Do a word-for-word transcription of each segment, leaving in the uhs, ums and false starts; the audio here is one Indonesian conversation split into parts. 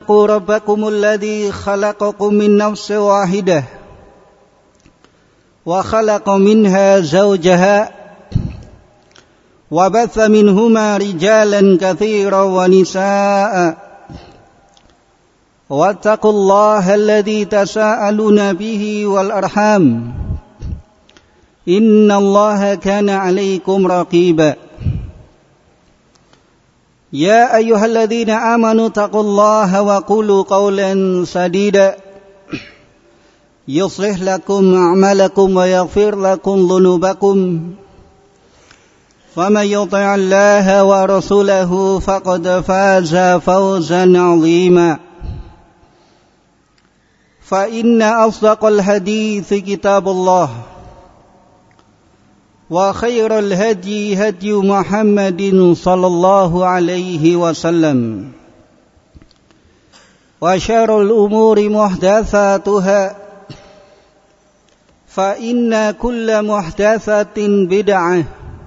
اتقوا ربكم الذي خلقكم من نفس واحدة وخلق منها زوجها وبث منهما رجالا كثيرا ونساء واتقوا الله الذي تساءلون به والأرحام إن الله كان عليكم رقيبا يا أيها الذين آمنوا اتقوا الله وقولوا قولا سديدا يصلح لكم أعمالكم ويغفر لكم ذنوبكم فمن يطع الله ورسوله فقد فاز فوزا عظيما فإن أصدق الحديث كتاب الله وخير الهدي هدي محمد صلى الله عليه وسلم وشر الأمور محدثاتها فإن كل محدثة بدعة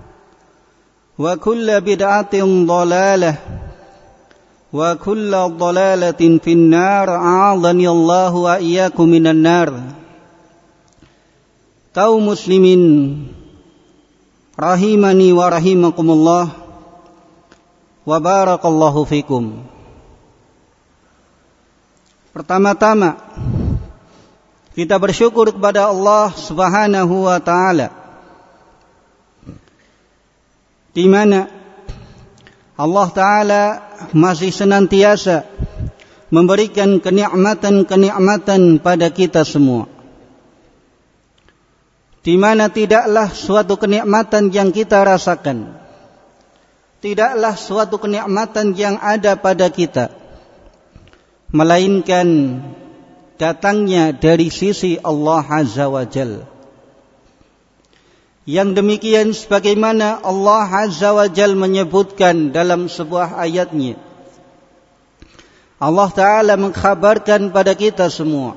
وكل بدعة ضلالة وكل ضلالة في النار أعاذني الله وإياكم من النار. Kaum muslimin rahimani wa rahimakumullah wa barakallahu fikum. Pertama-tama kita bersyukur kepada Allah Subhanahu wa taala, di mana Allah taala masih senantiasa memberikan kenikmatan-kenikmatan pada kita semua, di mana tidaklah suatu kenikmatan yang kita rasakan, tidaklah suatu kenikmatan yang ada pada kita, melainkan datangnya dari sisi Allah Azza wa Jalla. Yang demikian sebagaimana Allah Azza wa Jalla menyebutkan dalam sebuah ayatnya. Allah Ta'ala mengkhabarkan pada kita semua.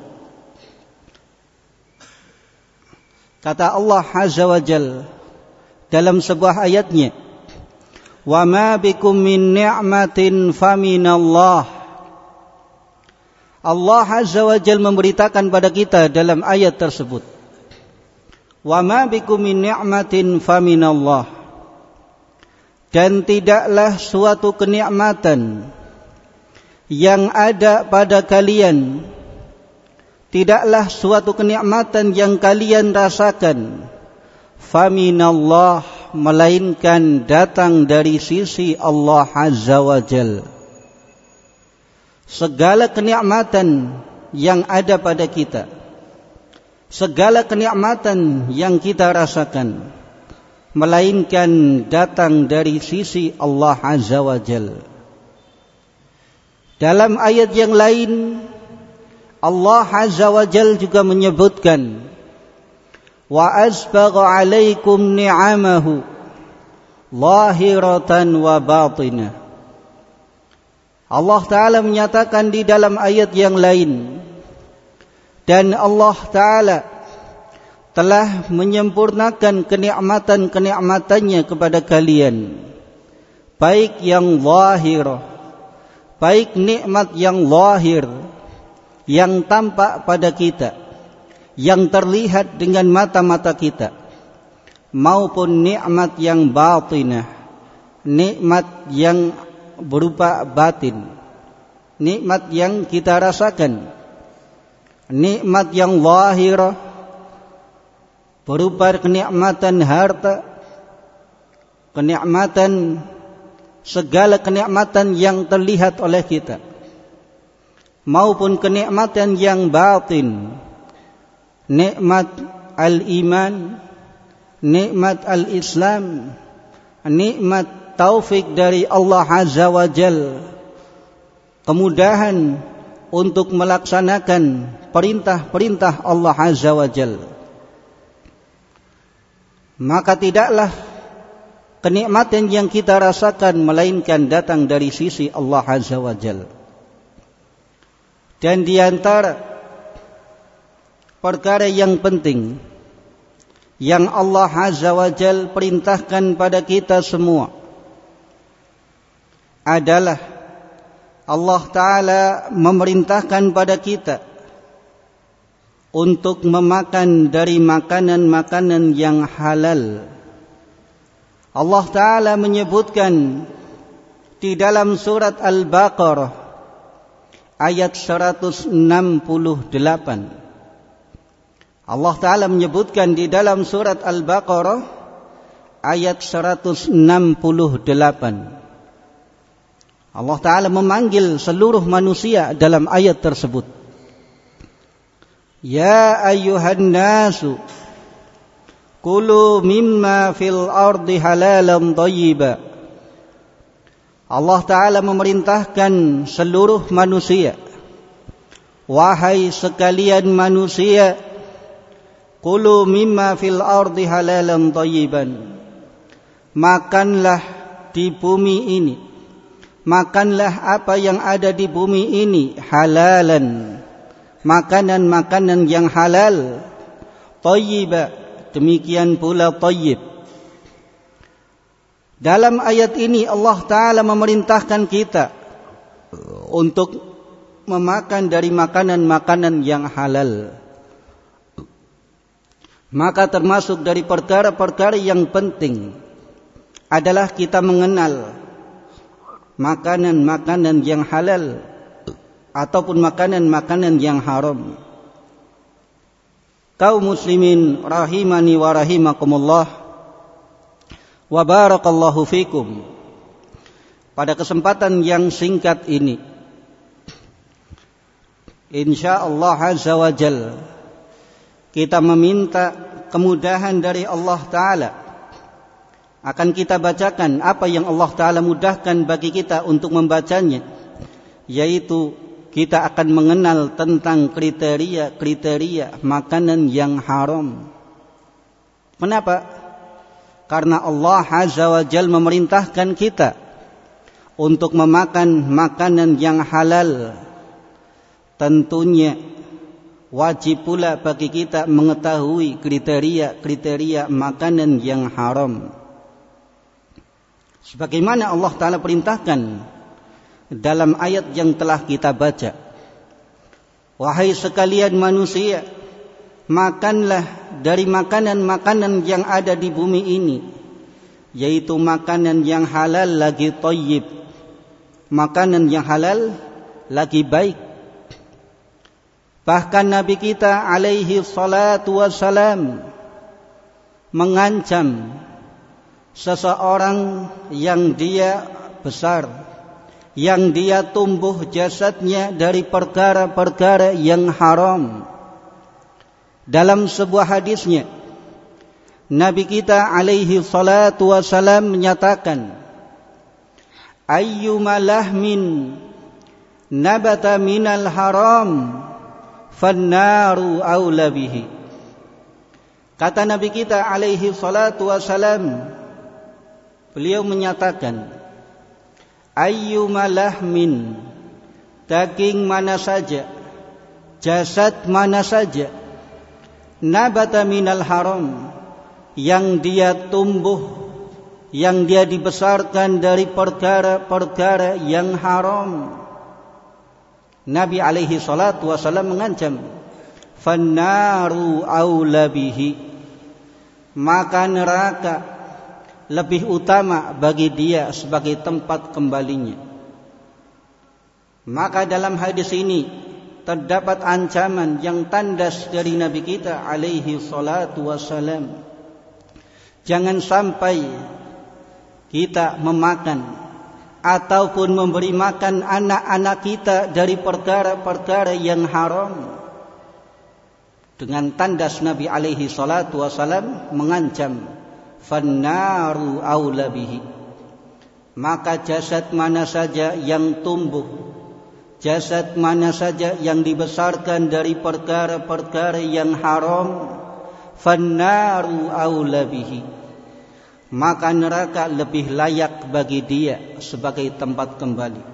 Kata Allah Azza wa Jalla dalam sebuah ayatnya, "Wa ma bikum min ni'matin faminallah." Allah Azza wa Jalla memberitakan pada kita dalam ayat tersebut, "Wa ma bikum min ni'matin faminallah." Dan tidaklah suatu kenikmatan yang ada pada kalian, tidaklah suatu kenikmatan yang kalian rasakan, faminallah, melainkan datang dari sisi Allah Azza wa Jalla. Segala kenikmatan yang ada pada kita, segala kenikmatan yang kita rasakan, melainkan datang dari sisi Allah Azza wa Jalla. Dalam ayat yang lain, Allah Azza wa Jalla juga menyebutkan, wa asbagha alaikum ni'amahu zahiratan wa batinah. Allah Ta'ala menyatakan di dalam ayat yang lain, dan Allah Ta'ala telah menyempurnakan kenikmatan-kenikmatannya kepada kalian, baik yang zahir, baik nikmat yang zahir, yang tampak pada kita, yang terlihat dengan mata-mata kita, maupun nikmat yang batinah, nikmat yang berupa batin, nikmat yang kita rasakan. Nikmat yang zahir berupa kenikmatan harta, kenikmatan, segala kenikmatan yang terlihat oleh kita, maupun kenikmatan yang batin, nikmat al-iman, nikmat al-islam, nikmat taufik dari Allah Azza wa Jal, kemudahan untuk melaksanakan perintah-perintah Allah Azza wa Jal. Maka tidaklah kenikmatan yang kita rasakan melainkan datang dari sisi Allah Azza wa Jal. Dan di antara perkara yang penting yang Allah Azza wa Jal perintahkan pada kita semua adalah Allah Ta'ala memerintahkan pada kita untuk memakan dari makanan-makanan yang halal. Allah Ta'ala menyebutkan di dalam surat Al-Baqarah ayat seratus enam puluh delapan. Allah Ta'ala menyebutkan di dalam surat Al-Baqarah ayat seratus enam puluh delapan. Allah Ta'ala memanggil seluruh manusia dalam ayat tersebut. Ya ayyuhan nasu kulu mimma fil ardi halalan thayyiba. Allah Ta'ala memerintahkan seluruh manusia, wahai sekalian manusia, kulu mimma fil ardi halalan thayyiban. Makanlah di bumi ini, makanlah apa yang ada di bumi ini halalan, makanan-makanan yang halal, thayyiba, demikian pula thayyib. Dalam ayat ini Allah Ta'ala memerintahkan kita untuk memakan dari makanan-makanan yang halal. Maka termasuk dari perkara-perkara yang penting adalah kita mengenal makanan-makanan yang halal ataupun makanan-makanan yang haram. Kaum muslimin rahimani wa rahimakumullah wa barakallahu fikum. Pada kesempatan yang singkat ini, insyaallah azza wa jalla, kita meminta kemudahan dari Allah Ta'ala. Akan kita bacakan apa yang Allah Ta'ala mudahkan bagi kita untuk membacanya, yaitu kita akan mengenal tentang kriteria-kriteria makanan yang haram. Kenapa? Karena Allah Azza wa Jalla memerintahkan kita untuk memakan makanan yang halal. Tentunya wajib pula bagi kita mengetahui kriteria-kriteria makanan yang haram. Sebagaimana Allah Ta'ala perintahkan dalam ayat yang telah kita baca. Wahai sekalian manusia, makanlah dari makanan-makanan yang ada di bumi ini, yaitu makanan yang halal lagi thayyib, makanan yang halal lagi baik. Bahkan Nabi kita alaihi salatu wassalam mengancam seseorang yang dia besar, yang dia tumbuh jasadnya dari perkara-perkara yang haram. Dalam sebuah hadisnya, Nabi kita alaihi salatu wassalam menyatakan, ayyuma lahmin nabata minal haram fannaru aula bihi. Kata Nabi kita alaihi salatu wassalam, beliau menyatakan, ayyuma lahmin, daging mana saja, jasad mana saja, nabata minal haram, yang dia tumbuh, yang dia dibesarkan dari perkara-perkara yang haram. Nabi alaihi salatu wasallam mengancam, fannaru aula bihi, maka neraka lebih utama bagi dia sebagai tempat kembalinya. Maka dalam hadis ini terdapat ancaman yang tandas dari Nabi kita alaihi salatu wassalam. Jangan sampai kita memakan ataupun memberi makan anak-anak kita dari perkara-perkara yang haram. Dengan tandas Nabi alaihi salatu wassalam mengancam, fannaru aula bihi, maka jasad mana saja yang tumbuh, jasad mana saja yang dibesarkan dari perkara-perkara yang haram, fannaru aula bihi, maka neraka lebih layak bagi dia sebagai tempat kembali.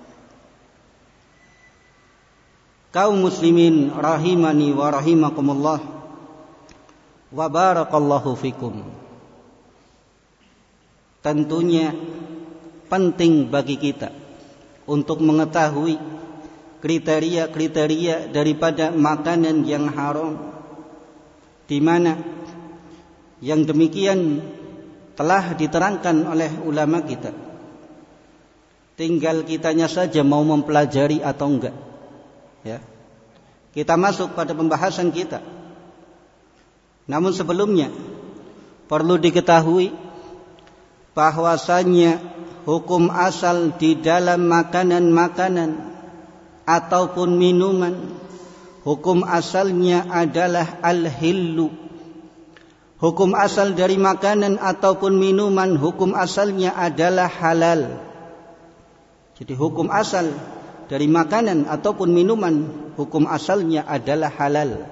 Kaum muslimin rahimani wa rahimakumullah wa barakallahu fikum. Tentunya penting bagi kita untuk mengetahui kriteria-kriteria daripada makanan yang haram, di mana yang demikian telah diterangkan oleh ulama kita. Tinggal kitanya saja mau mempelajari atau enggak. Ya. Kita masuk pada pembahasan kita. Namun sebelumnya perlu diketahui bahwasanya hukum asal di dalam makanan-makanan ataupun minuman, hukum asalnya adalah al-hillu. Hukum asal dari makanan ataupun minuman, hukum asalnya adalah halal. Jadi hukum asal dari makanan ataupun minuman, hukum asalnya adalah halal.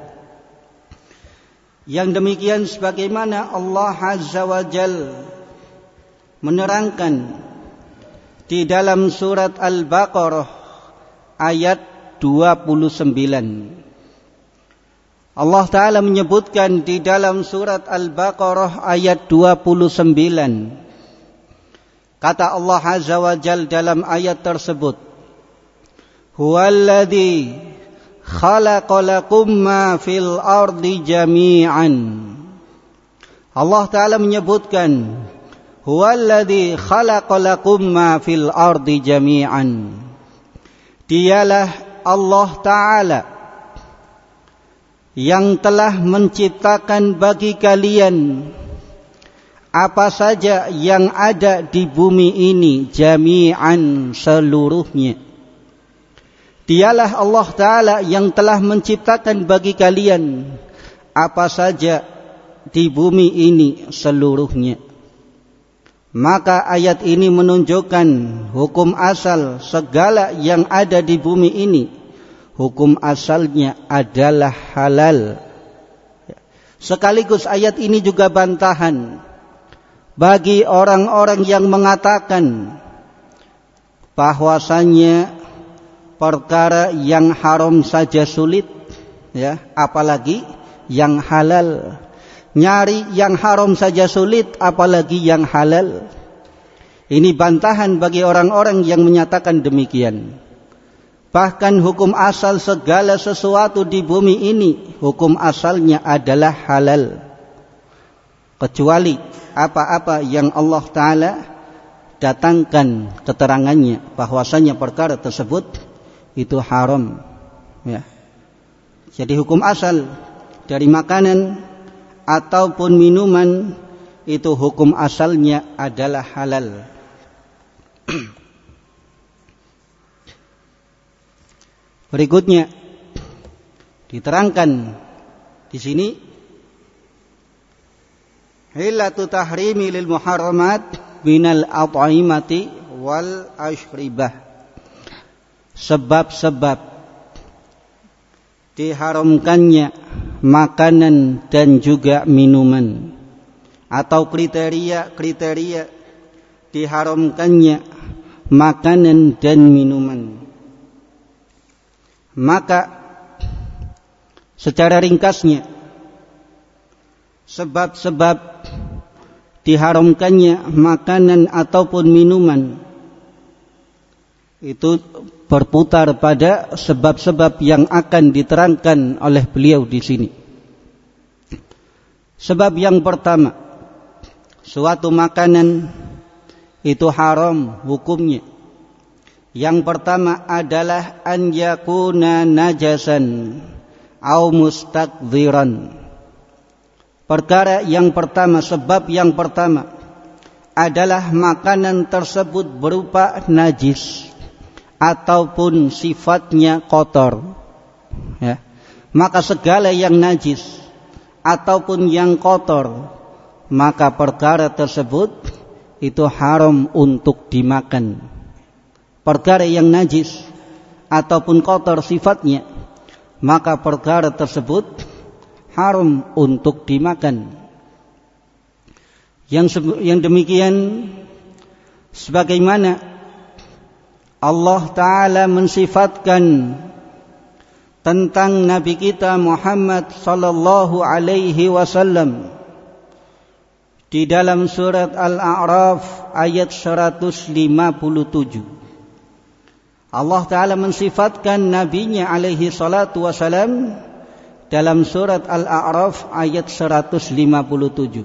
Yang demikian sebagaimana Allah Azza wa Jal menerangkan di dalam surat Al-Baqarah ayat dua puluh sembilan. Allah Ta'ala menyebutkan di dalam surat Al-Baqarah ayat dua puluh sembilan. Kata Allah Azza wa Jal dalam ayat tersebut, Huwaladzi khalaqalakum ma fil ardi jami'an. Allah Ta'ala menyebutkan, Huwaladzi khalaqalakum ma fil ardi jami'an. Dialah Allah Ta'ala yang telah menciptakan bagi kalian apa saja yang ada di bumi ini, jami'an, seluruhnya. Dialah Allah Ta'ala yang telah menciptakan bagi kalian apa saja di bumi ini, seluruhnya. Maka ayat ini menunjukkan hukum asal segala yang ada di bumi ini, hukum asalnya adalah halal. Sekaligus ayat ini juga bantahan bagi orang-orang yang mengatakan bahwasanya perkara yang haram saja sulit, ya, apalagi yang halal. Nyari yang haram saja sulit, apalagi yang halal. Ini bantahan bagi orang-orang yang menyatakan demikian. Bahkan hukum asal segala sesuatu di bumi ini, hukum asalnya adalah halal. Kecuali apa-apa yang Allah Ta'ala datangkan keterangannya bahwasanya perkara tersebut itu haram. Ya. Jadi hukum asal dari makanan ataupun minuman itu hukum asalnya adalah halal. Berikutnya diterangkan di sini Hillatu tahrimi lil muharramat minal at'imati wal ashribah. Sebab-sebab diharamkannya makanan dan juga minuman, atau kriteria-kriteria diharamkannya makanan dan minuman. Maka secara ringkasnya sebab-sebab diharamkannya makanan ataupun minuman itu berputar pada sebab-sebab yang akan diterangkan oleh beliau di sini. Sebab yang pertama, suatu makanan itu haram hukumnya. Yang pertama adalah an yakuna najasan au mustakdziran. Perkara yang pertama, sebab yang pertama adalah makanan tersebut berupa najis ataupun sifatnya kotor. Ya. Maka segala yang najis ataupun yang kotor, maka perkara tersebut itu haram untuk dimakan. Perkara yang najis ataupun kotor sifatnya, maka perkara tersebut haram untuk dimakan. Yang yang demikian sebagaimana Allah Ta'ala mensifatkan tentang Nabi kita Muhammad sallallahu alaihi wasallam di dalam surat Al-A'raf ayat seratus lima puluh tujuh. Allah Ta'ala mensifatkan nabinya alaihi salatu wasalam dalam surat Al-A'raf ayat seratus lima puluh tujuh.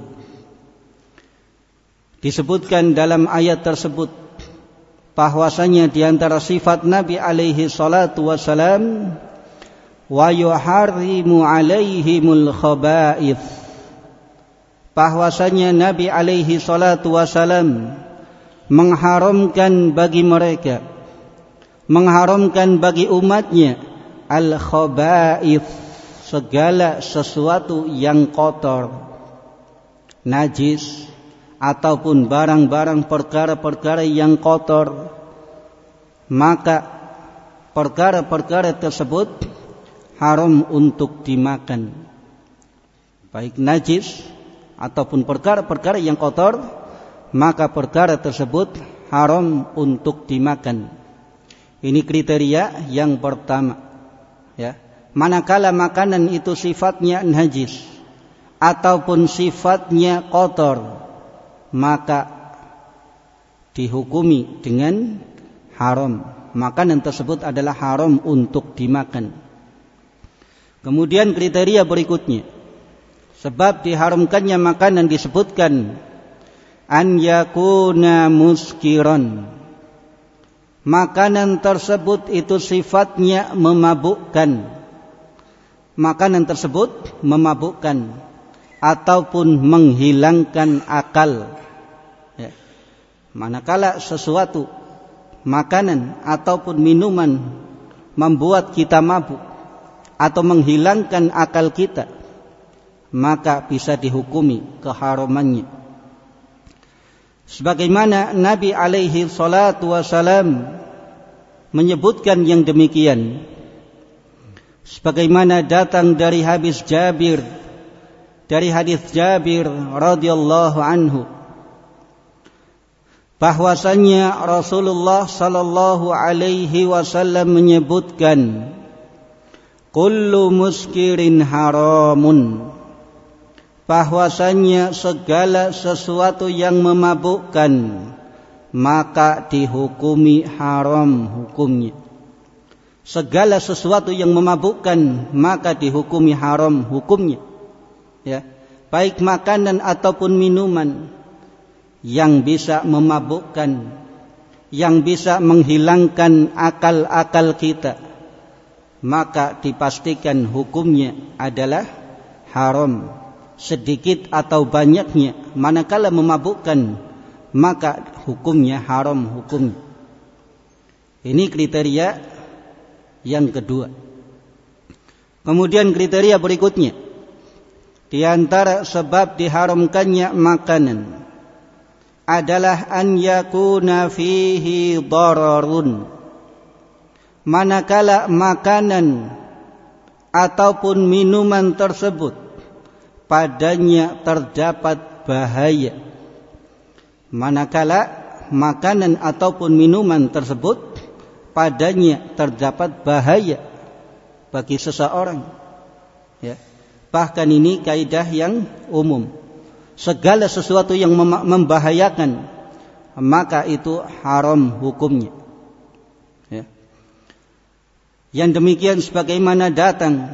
Disebutkan dalam ayat tersebut bahwasanya di antara sifat Nabi alaihi salatu wasalam wa yuharrimu alaihimul khaba'ith, bahwasanya Nabi alaihi salatu wasalam mengharamkan bagi mereka, mengharamkan bagi umatnya al-khaba'ith, segala sesuatu yang kotor, najis, ataupun barang-barang perkara-perkara yang kotor, maka perkara-perkara tersebut haram untuk dimakan, baik najis ataupun perkara-perkara yang kotor, maka perkara tersebut haram untuk dimakan. Ini kriteria yang pertama, ya. Manakala makanan itu sifatnya najis ataupun sifatnya kotor, maka dihukumi dengan haram. Makanan tersebut adalah haram untuk dimakan. Kemudian kriteria berikutnya, sebab diharamkannya makanan disebutkan an yakuna muskiran, makanan tersebut itu sifatnya memabukkan, makanan tersebut memabukkan ataupun menghilangkan akal, ya. Manakala sesuatu makanan ataupun minuman membuat kita mabuk atau menghilangkan akal kita, maka bisa dihukumi keharamannya. Sebagaimana Nabi alaihi salatu wasalam menyebutkan yang demikian, sebagaimana datang dari hadis Jabir, dari hadis Jabir radhiyallahu anhu, bahwasanya Rasulullah sallallahu alaihi wasallam menyebutkan kullu muskirin haramun, bahwasanya segala sesuatu yang memabukkan maka dihukumi haram hukumnya. Segala sesuatu yang memabukkan maka dihukumi haram hukumnya, ya. Baik makanan ataupun minuman yang bisa memabukkan, yang bisa menghilangkan akal-akal kita, maka dipastikan hukumnya adalah haram, sedikit atau banyaknya. Manakala memabukkan maka hukumnya haram hukumnya. Ini kriteria yang kedua. Kemudian kriteria berikutnya, di antara sebab diharamkannya makanan adalah an yakuna fihi dararun, manakala makanan ataupun minuman tersebut padanya terdapat bahaya. Manakala makanan ataupun minuman tersebut padanya terdapat bahaya bagi seseorang, ya. Bahkan ini kaidah yang umum, segala sesuatu yang membahayakan maka itu haram hukumnya, ya. Yang demikian sebagaimana datang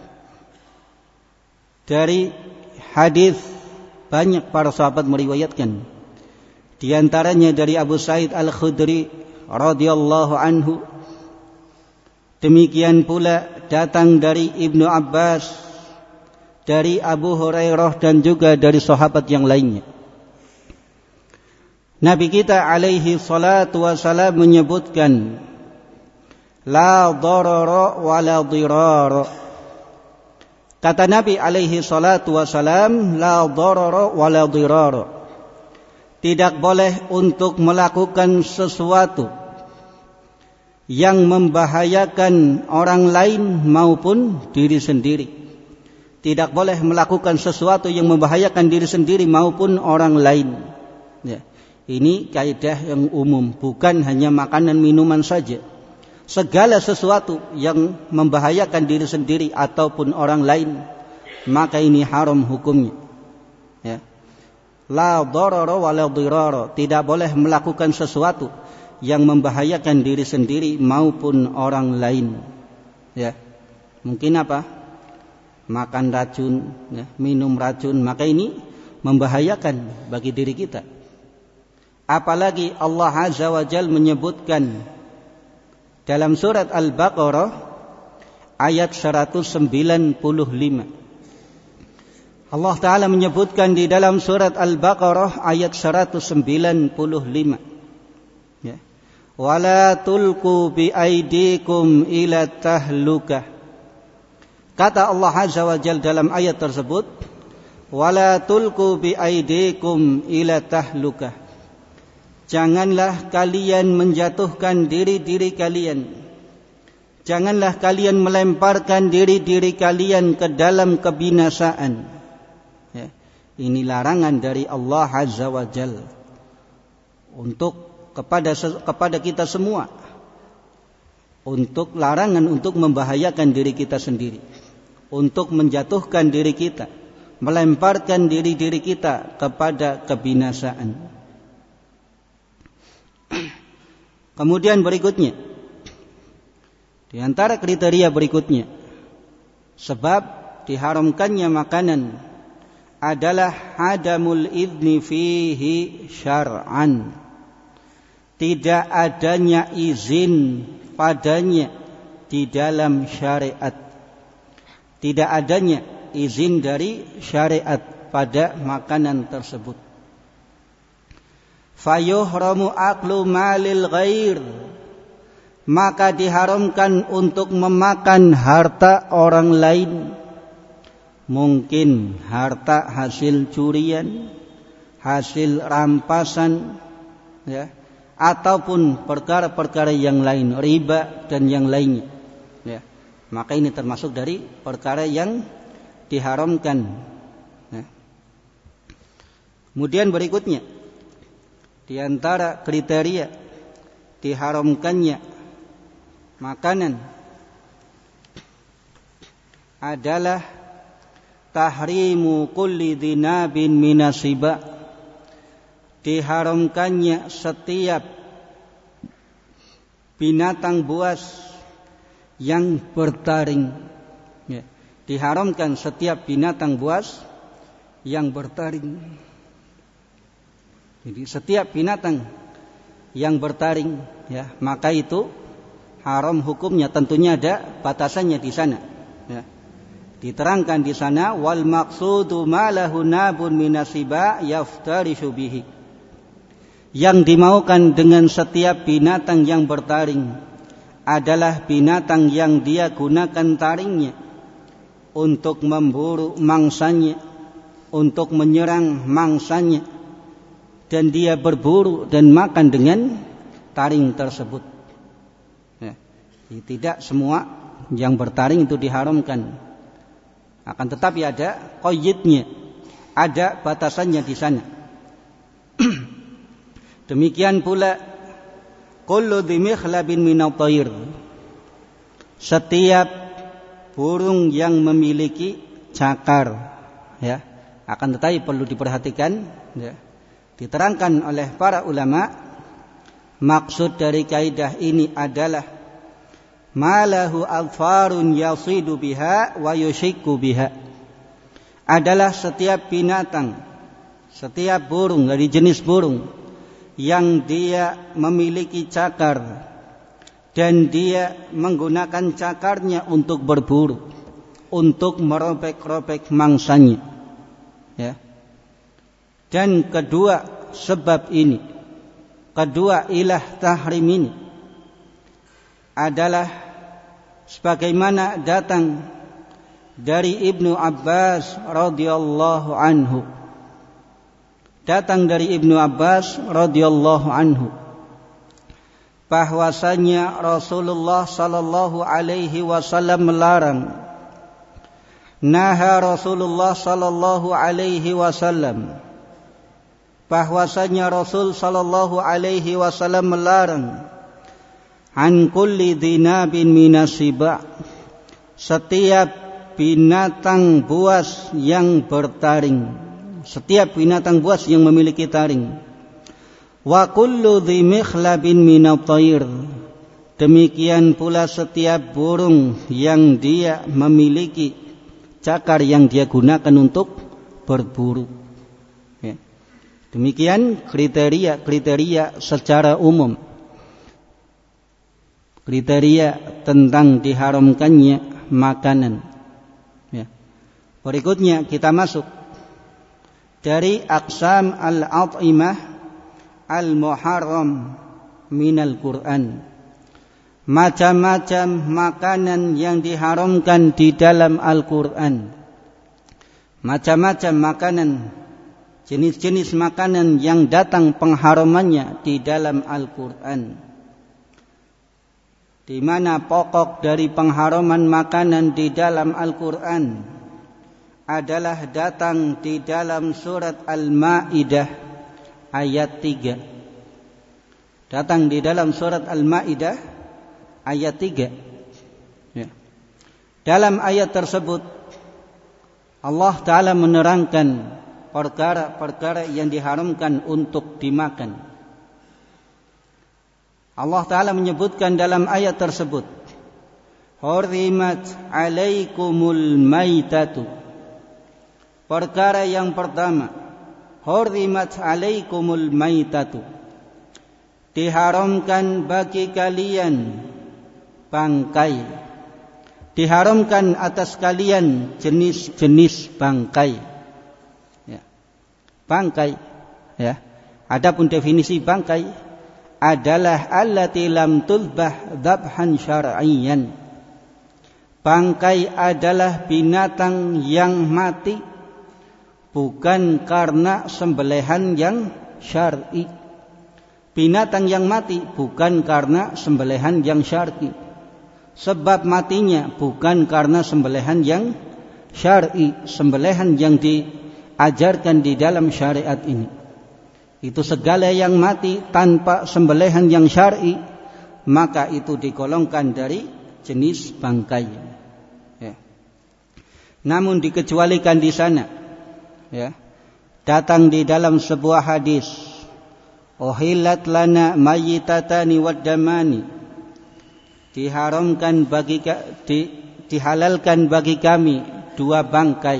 dari hadis, banyak para sahabat meriwayatkan, di antaranya dari Abu Sa'id Al-Khudri radhiyallahu anhu. Demikian pula datang dari Ibnu Abbas, dari Abu Hurairah dan juga dari sahabat yang lainnya. Nabi kita alaihi salatu wasalam menyebutkan la darara wa la dirara. Kata Nabi alaihi salatu wasalam, la darara wa la dirara, tidak boleh untuk melakukan sesuatu yang membahayakan orang lain maupun diri sendiri. Tidak boleh melakukan sesuatu yang membahayakan diri sendiri maupun orang lain, ya. Ini kaidah yang umum, bukan hanya makanan minuman saja. Segala sesuatu yang membahayakan diri sendiri ataupun orang lain, maka ini haram hukumnya, ya. La darara wa la dirara, tidak boleh melakukan sesuatu yang membahayakan diri sendiri maupun orang lain. Ya, mungkin apa? Makan racun, ya, minum racun, maka ini membahayakan bagi diri kita. Apalagi Allah Azza wa Jalla menyebutkan dalam surat Al-Baqarah ayat seratus sembilan puluh lima. Allah Ta'ala menyebutkan di dalam surat Al-Baqarah ayat seratus sembilan puluh lima. Ya. Wala tulqu bi aidikum ila tahlukah. Kata Allah Azza wa Jalla dalam ayat tersebut, wala tulqu bi aidikum ila tahlukah. Janganlah kalian menjatuhkan diri-diri kalian. Janganlah kalian melemparkan diri-diri kalian ke dalam kebinasaan. Ya. Ini larangan dari Allah Azza wa Jalla untuk kepada kepada kita semua. Untuk larangan untuk membahayakan diri kita sendiri, untuk menjatuhkan diri kita, melemparkan diri-diri kita kepada kebinasaan. Kemudian berikutnya, di antara kriteria berikutnya, sebab diharamkannya makanan adalah hadamul idzni fihi syar'an. Tidak adanya izin padanya di dalam syariat. Tidak adanya izin dari syariat pada makanan tersebut. Fayuhramu aklu malil ghair, maka diharamkan untuk memakan harta orang lain. Mungkin harta hasil curian, hasil rampasan, ya, ataupun perkara-perkara yang lain, riba dan yang lainnya, ya. Maka ini termasuk dari perkara yang diharamkan, ya. Kemudian berikutnya, di antara kriteria diharamkannya makanan adalah tahrimu kulli dhinabin minasiba. Diharamkannya setiap binatang buas yang bertaring, ya. Diharamkan setiap binatang buas yang bertaring. Jadi setiap binatang yang bertaring, ya, maka itu haram hukumnya. Tentunya ada batasannya di sana, ya. Diterangkan di sana, wal maqsudu ma lahu nabun minasiba yaftarishu bihi. Yang dimaukan dengan setiap binatang yang bertaring adalah binatang yang dia gunakan taringnya untuk memburu mangsanya, untuk menyerang mangsanya, dan dia berburu dan makan dengan taring tersebut, ya. Tidak semua yang bertaring itu diharamkan, akan tetapi ada qayyidnya, ada batasannya di sana. Demikian pula kullu dhi mikhlabin minat thair, setiap burung yang memiliki cakar, ya. Akan tetapi perlu diperhatikan, ya. Diterangkan oleh para ulama, maksud dari kaidah ini adalah malahu alfarun yasidu biha wa yushikku biha, adalah setiap binatang, setiap burung dari jenis burung yang dia memiliki cakar dan dia menggunakan cakarnya untuk berburu, untuk merobek-robek mangsanya, ya. Dan kedua sebab ini, kedua ilah tahrim ini adalah sebagaimana datang dari Ibnu Abbas radhiyallahu anhu. Datang dari Ibnu Abbas radhiyallahu anhu bahwasanya Rasulullah sallallahu alaihi wasallam melarang, naha Rasulullah sallallahu alaihi wasallam, bahwasanya Rasul sallallahu alaihi wasallam melarang an kulli dhinabin minasiba, setiap binatang buas yang bertaring, setiap binatang buas yang memiliki taring, Wa kullu dhi mikhlabin minat thair. Demikian pula setiap burung yang dia memiliki cakar yang dia gunakan untuk berburu. Ya. Demikian kriteria-kriteria secara umum. Kriteria tentang diharamkannya makanan. Ya. Berikutnya kita masuk dari aqsam al-at'imah al-muharram minal Qur'an. Macam-macam makanan yang diharamkan di dalam Al-Quran. Macam-macam makanan, jenis-jenis makanan yang datang pengharamannya di dalam Al-Quran. Di mana pokok dari pengharaman makanan di dalam Al-Quran adalah datang di dalam surat Al-Ma'idah ayat tiga. Datang di dalam surat Al-Ma'idah ayat tiga. Ya. Dalam ayat tersebut Allah Ta'ala menerangkan perkara-perkara yang diharamkan untuk dimakan. Allah Ta'ala menyebutkan dalam ayat tersebut, hurrimat alaikumul maitatu. Perkara yang pertama, hurrimat alaikumul maitatu. Diharamkan bagi kalian bangkai. Diharamkan atas kalian jenis-jenis bangkai. Ya. Bangkai. Ya. Adapun definisi bangkai adalah allati lam tulbah dzabhan syar'iyyan. Bangkai adalah binatang yang mati bukan karena sembelihan yang syar'i. Binatang yang mati bukan karena sembelihan yang syar'i. Sebab matinya bukan karena sembelihan yang syar'i, sembelihan yang diajarkan di dalam syariat ini. Itu segala yang mati tanpa sembelihan yang syar'i, maka itu digolongkan dari jenis bangkai. Ya. Namun dikecualikan di sana, ya, datang di dalam sebuah hadis, uhillat lana mayyitatani waddamani. Diharamkan bagi di, dihalalkan bagi kami dua bangkai,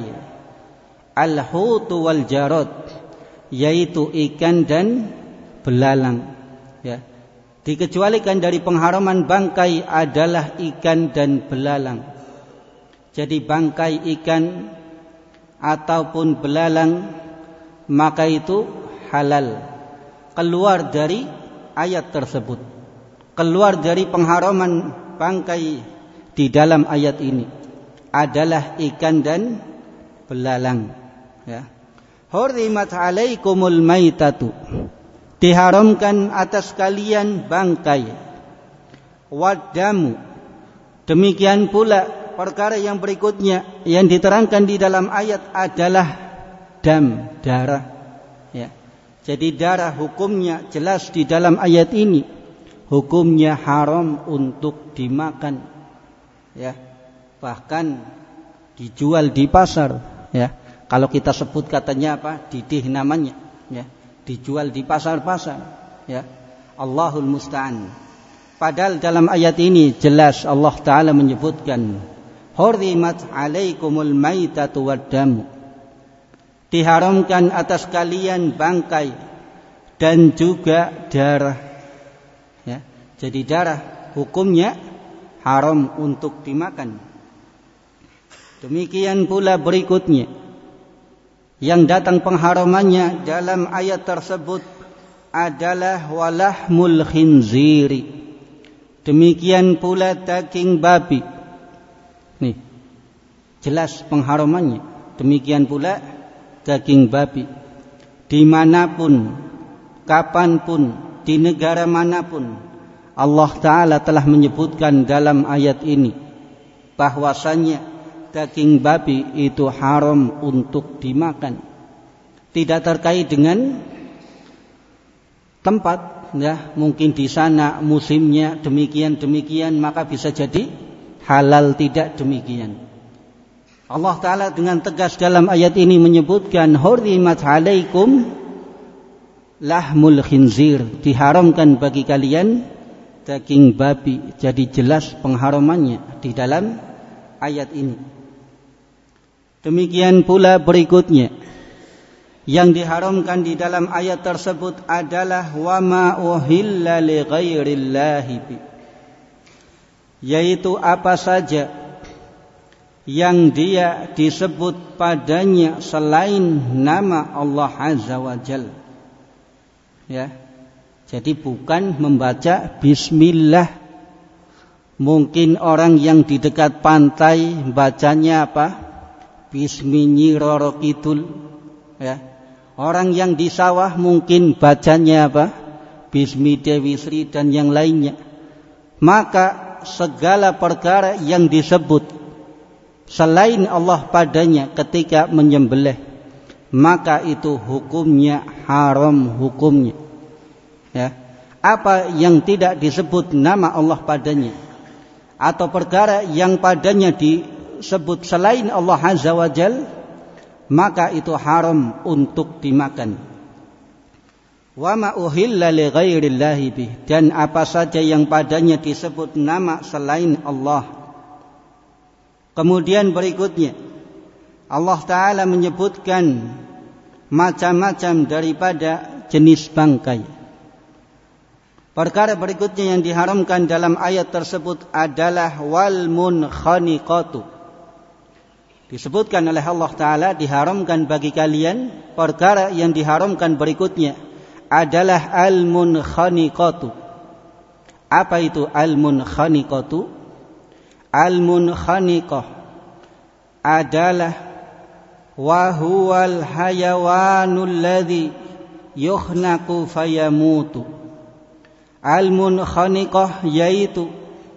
al-hutu wal jarad, yaitu ikan dan belalang. Ya. Dikecualikan dari pengharaman bangkai adalah ikan dan belalang. Jadi bangkai ikan ataupun belalang maka itu halal, keluar dari ayat tersebut. Keluar dari pengharaman bangkai di dalam ayat ini adalah ikan dan belalang. Ya. Hurrimat alaikumul maitatu. Diharamkan atas kalian bangkai. Waddamu. Demikian pula perkara yang berikutnya yang diterangkan di dalam ayat adalah dam, darah. Ya. Jadi darah hukumnya jelas di dalam ayat ini. Hukumnya haram untuk dimakan, ya, bahkan dijual di pasar, ya. Kalau kita sebut katanya apa, didih namanya, ya, dijual di pasar-pasar, ya. Allahul musta'an. Padahal dalam ayat ini jelas Allah Ta'ala menyebutkan hurrimat alaikumul maitatu waddamu. Diharamkan atas kalian bangkai dan juga darah. Ya, jadi darah hukumnya haram untuk dimakan. Demikian pula berikutnya yang datang pengharamannya dalam ayat tersebut adalah walahmul khinziri. Demikian pula daging babi. Nih, jelas pengharamannya. Demikian pula daging babi. Dimanapun, kapanpun, di negara manapun Allah Ta'ala telah menyebutkan dalam ayat ini bahwasanya daging babi itu haram untuk dimakan. Tidak terkait dengan tempat, ya, mungkin di sana musimnya demikian-demikian maka bisa jadi halal, tidak demikian. Allah Ta'ala dengan tegas dalam ayat ini menyebutkan hurrimat alaikum lahmul khinzir, diharamkan bagi kalian daging babi. Jadi jelas pengharamannya di dalam ayat ini. Demikian pula berikutnya, yang diharamkan di dalam ayat tersebut adalah wa ma uhilla li ghairillahi bi, yaitu apa saja yang dia disebut padanya selain nama Allah Azza wa Jalla. Ya. Jadi bukan membaca bismillah. Mungkin orang yang di dekat pantai bacanya apa? Bismi Roro Kidul. Ya. Orang yang di sawah mungkin bacanya apa? Bismi Dewi Sri dan yang lainnya. Maka segala perkara yang disebut selain Allah padanya ketika menyembelih, maka itu hukumnya haram hukumnya. Ya. Apa yang tidak disebut nama Allah padanya atau perkara yang padanya disebut selain Allah Azza wa Jal, maka itu haram untuk dimakan. Wa ma uhilla li ghairillahi bih, dan apa saja yang padanya disebut nama selain Allah. Kemudian berikutnya Allah Ta'ala menyebutkan macam-macam daripada jenis bangkai. Perkara berikutnya yang diharamkan dalam ayat tersebut adalah wal munkhaniqatu. Disebutkan oleh Allah Ta'ala diharamkan bagi kalian. Perkara yang diharamkan berikutnya adalah al munkhaniqatu. Apa itu al munkhaniqatu? Al munkhaniqah adalah wa huwal hayawanul ladzi yukhnaqu fayamutu. Al-munkhaniqah yaitu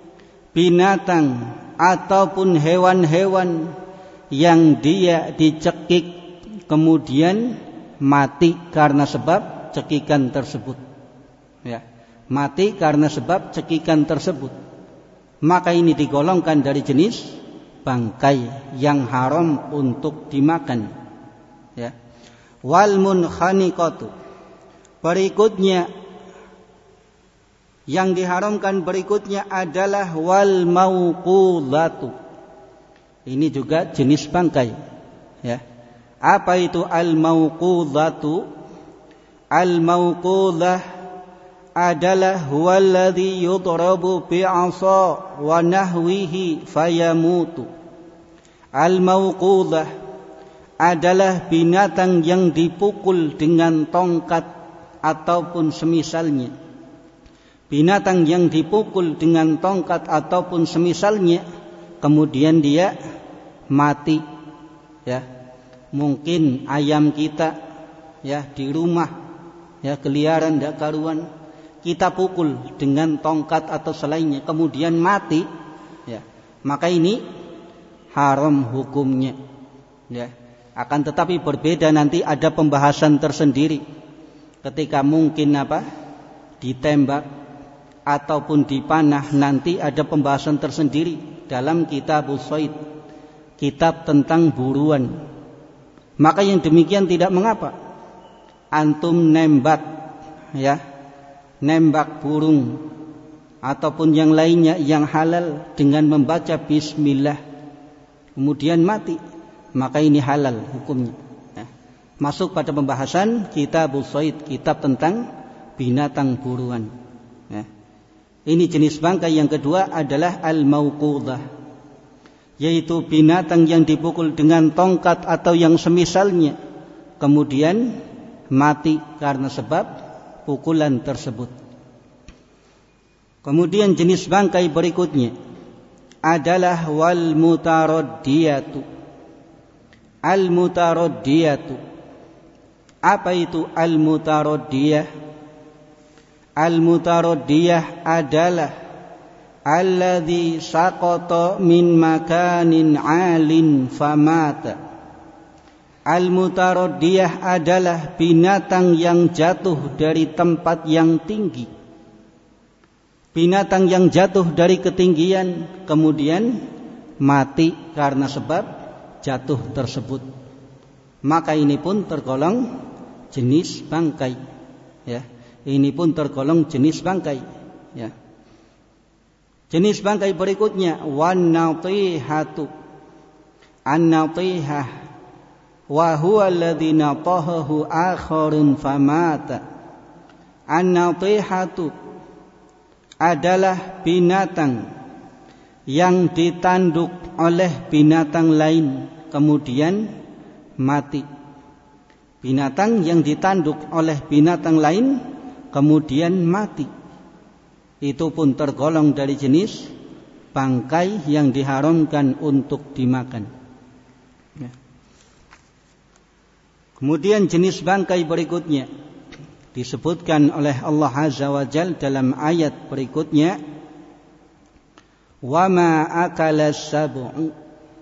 binatang ataupun hewan-hewan yang dia dicekik kemudian mati karena sebab cekikan tersebut. Ya, mati karena sebab cekikan tersebut. Maka ini digolongkan dari jenis bangkai yang haram untuk dimakan. Ya. Wal munkhaniqatu. Berikutnya yang diharamkan berikutnya adalah wal mauqudatu. Ini juga jenis bangkai. Ya. Apa itu al mauqudatu? Al mauqudah adalah huwallazi yudrabu bi'asa wa nahwihi fayamutu. Al mauqudah adalah binatang yang dipukul dengan tongkat ataupun semisalnya. Binatang yang dipukul dengan tongkat ataupun semisalnya, kemudian dia mati. Ya, mungkin ayam kita ya di rumah ya keliaran tidak karuan, kita pukul dengan tongkat atau selainnya, kemudian mati. Ya, maka ini haram hukumnya. Ya, akan tetapi berbeda nanti ada pembahasan tersendiri ketika mungkin apa ditembak ataupun dipanah, nanti ada pembahasan tersendiri dalam Kitabus Shayd, kitab tentang buruan. Maka yang demikian tidak mengapa antum nembak ya, nembak burung ataupun yang lainnya yang halal dengan membaca bismillah kemudian mati, maka ini halal hukumnya. Ya. Masuk pada pembahasan Kitabus Shayd, kitab tentang binatang buruan. Ya. Ini jenis bangkai yang kedua adalah al-mauqudah, yaitu binatang yang dipukul dengan tongkat atau yang semisalnya, kemudian mati karena sebab pukulan tersebut. Kemudian jenis bangkai berikutnya adalah wal mutaraddiyatu. Al mutaraddiyatu. Apa itu al mutaraddiyah? Al-mutaraddiyah adalah alladzi saqata min makanin 'alin famata. Al-mutaraddiyah adalah binatang yang jatuh dari tempat yang tinggi. Binatang yang jatuh dari ketinggian kemudian mati karena sebab jatuh tersebut. Maka ini pun tergolong jenis bangkai. ya. Ini pun tergolong jenis bangkai, ya. Jenis bangkai berikutnya wan natihatu. An-natihah wa huwa alladhi natahahu akharun famata. An-natihatu adalah binatang yang ditanduk oleh binatang lain kemudian mati. Binatang yang ditanduk oleh binatang lain kemudian mati. Itu pun tergolong dari jenis bangkai yang diharamkan untuk dimakan. Ya. Kemudian jenis bangkai berikutnya disebutkan oleh Allah Azza wa Jalla dalam ayat berikutnya, wa ma akala sab'u,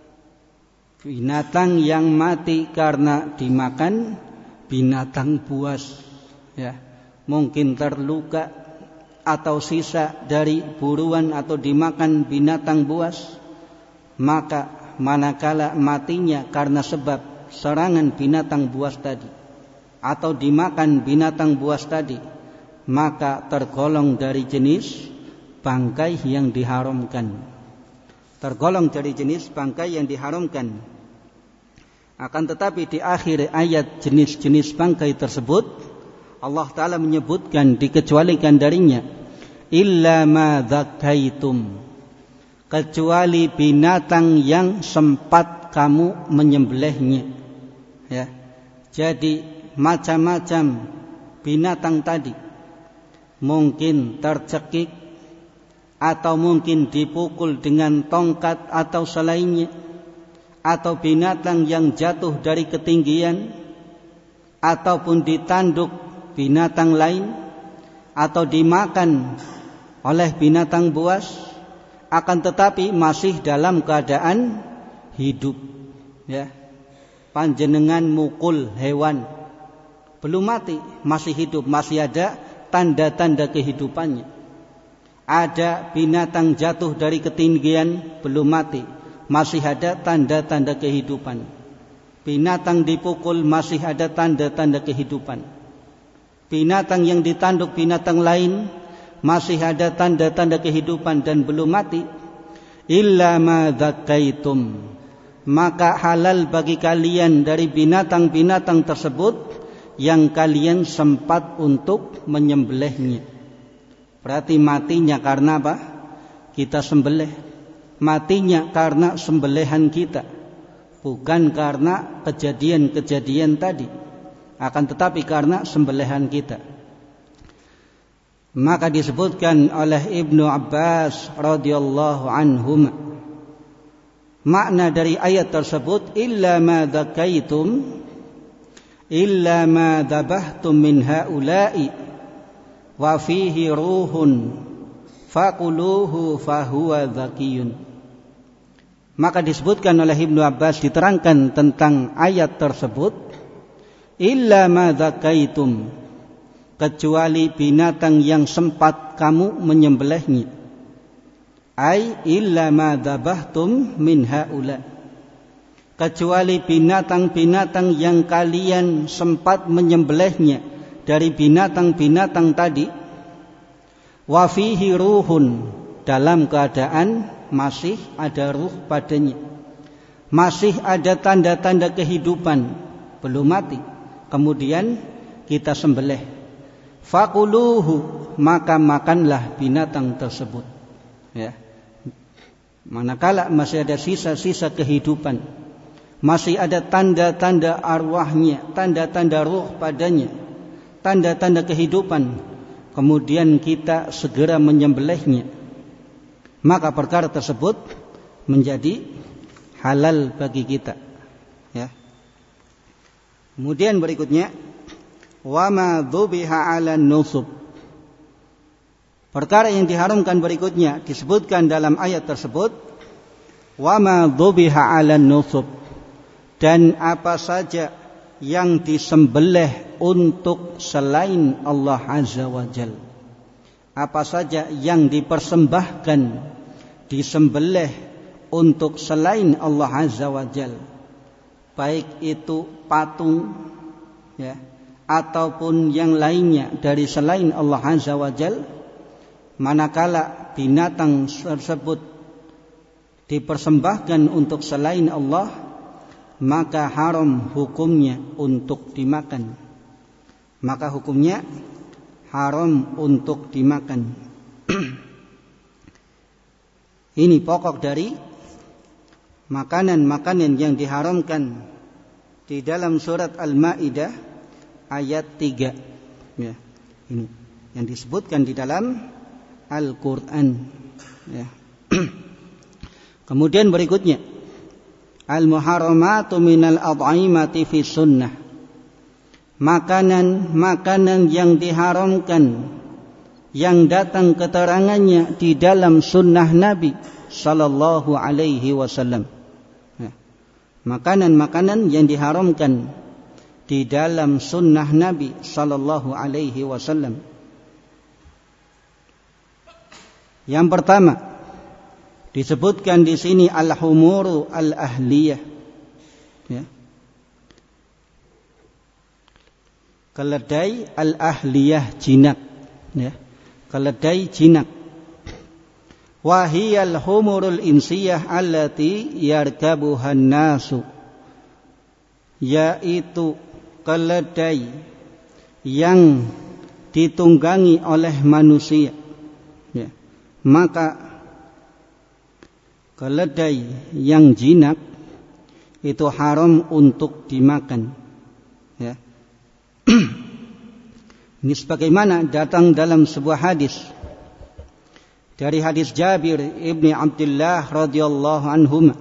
binatang yang mati karena dimakan binatang buas, ya, mungkin terluka atau sisa dari buruan atau dimakan binatang buas, maka manakala matinya karena sebab serangan binatang buas tadi atau dimakan binatang buas tadi, maka tergolong dari jenis bangkai yang diharamkan. Tergolong dari jenis bangkai yang diharamkan. Akan tetapi di akhir ayat jenis-jenis bangkai tersebut Allah Ta'ala menyebutkan dikecualikan darinya illa ma dzakaitum, kecuali binatang yang sempat kamu menyembelihnya, ya. Jadi macam-macam binatang tadi, mungkin tercekik atau mungkin dipukul dengan tongkat atau selainnya, atau binatang yang jatuh dari ketinggian ataupun ditanduk binatang lain atau dimakan oleh binatang buas, akan tetapi masih dalam keadaan hidup, ya. Panjenengan mukul hewan belum mati, masih hidup, masih ada tanda-tanda kehidupannya. Ada binatang jatuh dari ketinggian belum mati, masih ada tanda-tanda kehidupan. Binatang dipukul masih ada tanda-tanda kehidupan. Binatang yang ditanduk binatang lain masih ada tanda-tanda kehidupan dan belum mati. Illa ma dzakaitum, maka halal bagi kalian dari binatang-binatang tersebut yang kalian sempat untuk menyembelihnya. Berarti matinya karena apa? Kita sembelih. Matinya karena sembelihan kita, bukan karena kejadian-kejadian tadi, akan tetapi karena sembelihan kita. Maka disebutkan oleh Ibnu Abbas radhiyallahu anhuma, makna dari ayat tersebut illa ma dzakaitum illa ma dzabahtum min haula'i wa fihi ruhun faquluhu fahuwa dzakiyun. Maka disebutkan oleh Ibnu Abbas, diterangkan tentang ayat tersebut illa ma dzakaitum, kecuali binatang yang sempat kamu menyembelihnya. Ai illa ma dzabahtum min haula, kecuali binatang-binatang yang kalian sempat menyembelihnya dari binatang-binatang tadi. Wa fihi ruhun, dalam keadaan masih ada ruh padanya, masih ada tanda-tanda kehidupan, belum mati, kemudian kita sembelih. Fakuluhu, maka makanlah binatang tersebut, ya. Manakala masih ada sisa-sisa kehidupan, masih ada tanda-tanda arwahnya, tanda-tanda ruh padanya, tanda-tanda kehidupan, kemudian kita segera menyembelihnya, maka perkara tersebut menjadi halal bagi kita, ya. Kemudian berikutnya wa ma dzubiha 'alan nusub, perkara yang diharamkan berikutnya disebutkan dalam ayat tersebut wa ma dzubiha 'alan nusub, dan apa saja yang disembelih untuk selain Allah Azza wa Jalla, apa saja yang dipersembahkan disembelih untuk selain Allah Azza wa Jalla, baik itu patung, ya, ataupun yang lainnya dari selain Allah Azza wa Jalla, manakala binatang tersebut dipersembahkan untuk selain Allah, maka haram hukumnya untuk dimakan. Maka hukumnya haram untuk dimakan. Ini pokok dari makanan-makanan yang diharamkan di dalam surat Al-Maidah ayat tiga. Ya, ini yang disebutkan di dalam Al-Quran. Ya. Kemudian berikutnya, al-muharramatu minal ad'imati fi sunnah. Makanan-makanan yang diharamkan yang datang keterangannya di dalam sunnah Nabi sallallahu alaihi wasallam. Ya. Makanan-makanan yang diharamkan di dalam sunnah Nabi sallallahu alaihi wasallam. Yang pertama disebutkan di sini al-humuru al-ahliyah. Ya. Keledai al-ahliyah jinak. Ya. Keledai jinak. Wahiyal humurul insiyah allati yarkabuhan nasu. Yaitu keledai yang ditunggangi oleh manusia. Ya. Maka keledai yang jinak itu haram untuk dimakan. Ya. Ini sebagaimana datang dalam sebuah hadis dari hadis Jabir ibni Abdullah radhiyallahu anhuma,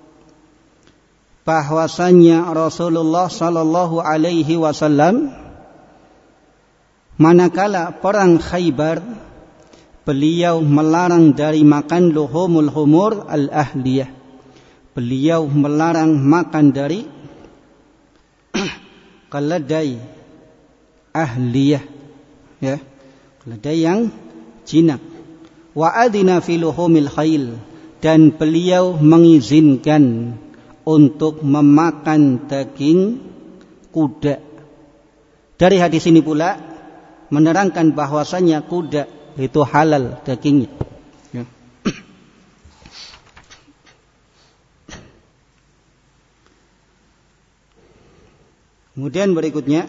bahwasanya Rasulullah sallallahu alaihi wasallam manakala perang Khaybar, beliau melarang dari makan luhumul humur al-ahliyah. Beliau melarang makan dari keledai ahliyah, ya, keledai yang jinak. Wa adina fi luhumil khayl, dan beliau mengizinkan untuk memakan daging kuda. Dari hadis ini pula menerangkan bahwasanya kuda itu halal dagingnya. Ya. Kemudian berikutnya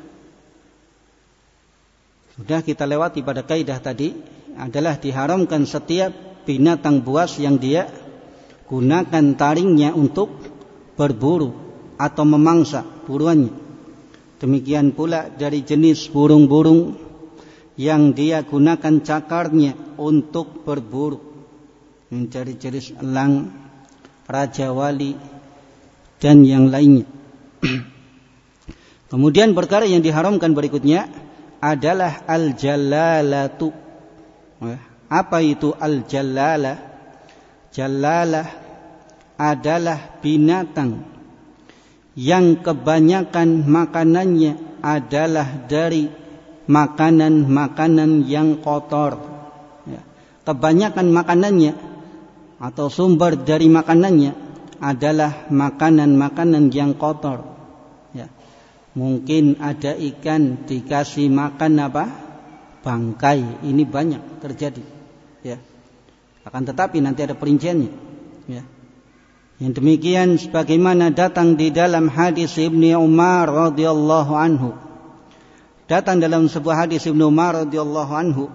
sudah kita lewati pada kaidah tadi, adalah diharamkan setiap binatang buas yang dia gunakan taringnya untuk berburu atau memangsa buruannya. Demikian pula dari jenis burung-burung yang dia gunakan cakarnya untuk berburu, mencari jenis elang, raja wali, dan yang lainnya. Kemudian perkara yang diharamkan berikutnya adalah al-jalalatu. Apa itu al-jalalah? Jalalah adalah binatang yang kebanyakan makanannya adalah dari makanan-makanan yang kotor. Kebanyakan makanannya atau sumber dari makanannya adalah makanan-makanan yang kotor. Mungkin ada ikan dikasih makan apa? Bangkai. Ini banyak terjadi. Ya. Akan tetapi nanti ada perinciannya. Ya. Yang demikian sebagaimana datang di dalam hadis Ibnu Umar radhiyallahu anhu. Datang dalam sebuah hadis Ibnu Umar radhiyallahu anhu.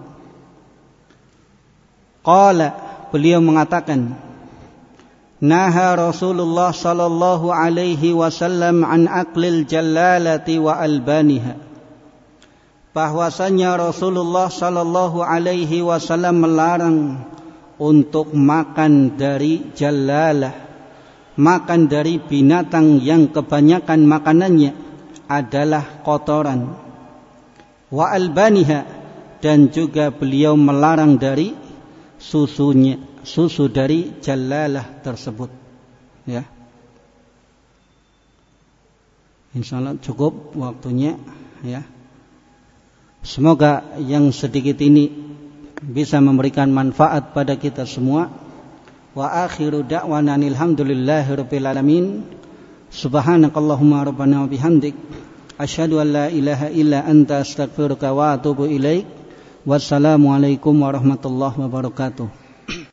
Qala, beliau mengatakan, naha Rasulullah sallallahu alaihi wasallam an aqlil jalalati wa albaniha. Bahwasanya Rasulullah sallallahu alaihi wasallam melarang untuk makan dari jalalah, makan dari binatang yang kebanyakan makanannya adalah kotoran. Wa albaniha, dan juga beliau melarang dari susunya, susu dari jalalah tersebut. Ya. Insyaallah cukup waktunya, ya. Semoga yang sedikit ini bisa memberikan manfaat pada kita semua. Wa akhiru da'wana alhamdulillahirabbil alamin. Subhanakallahumma rabbana wa bihamdik Asyhadu an la ilaha illa anta astaghfiruka wa atubu ilaik. Wassalamualaikum warahmatullahi wabarakatuh.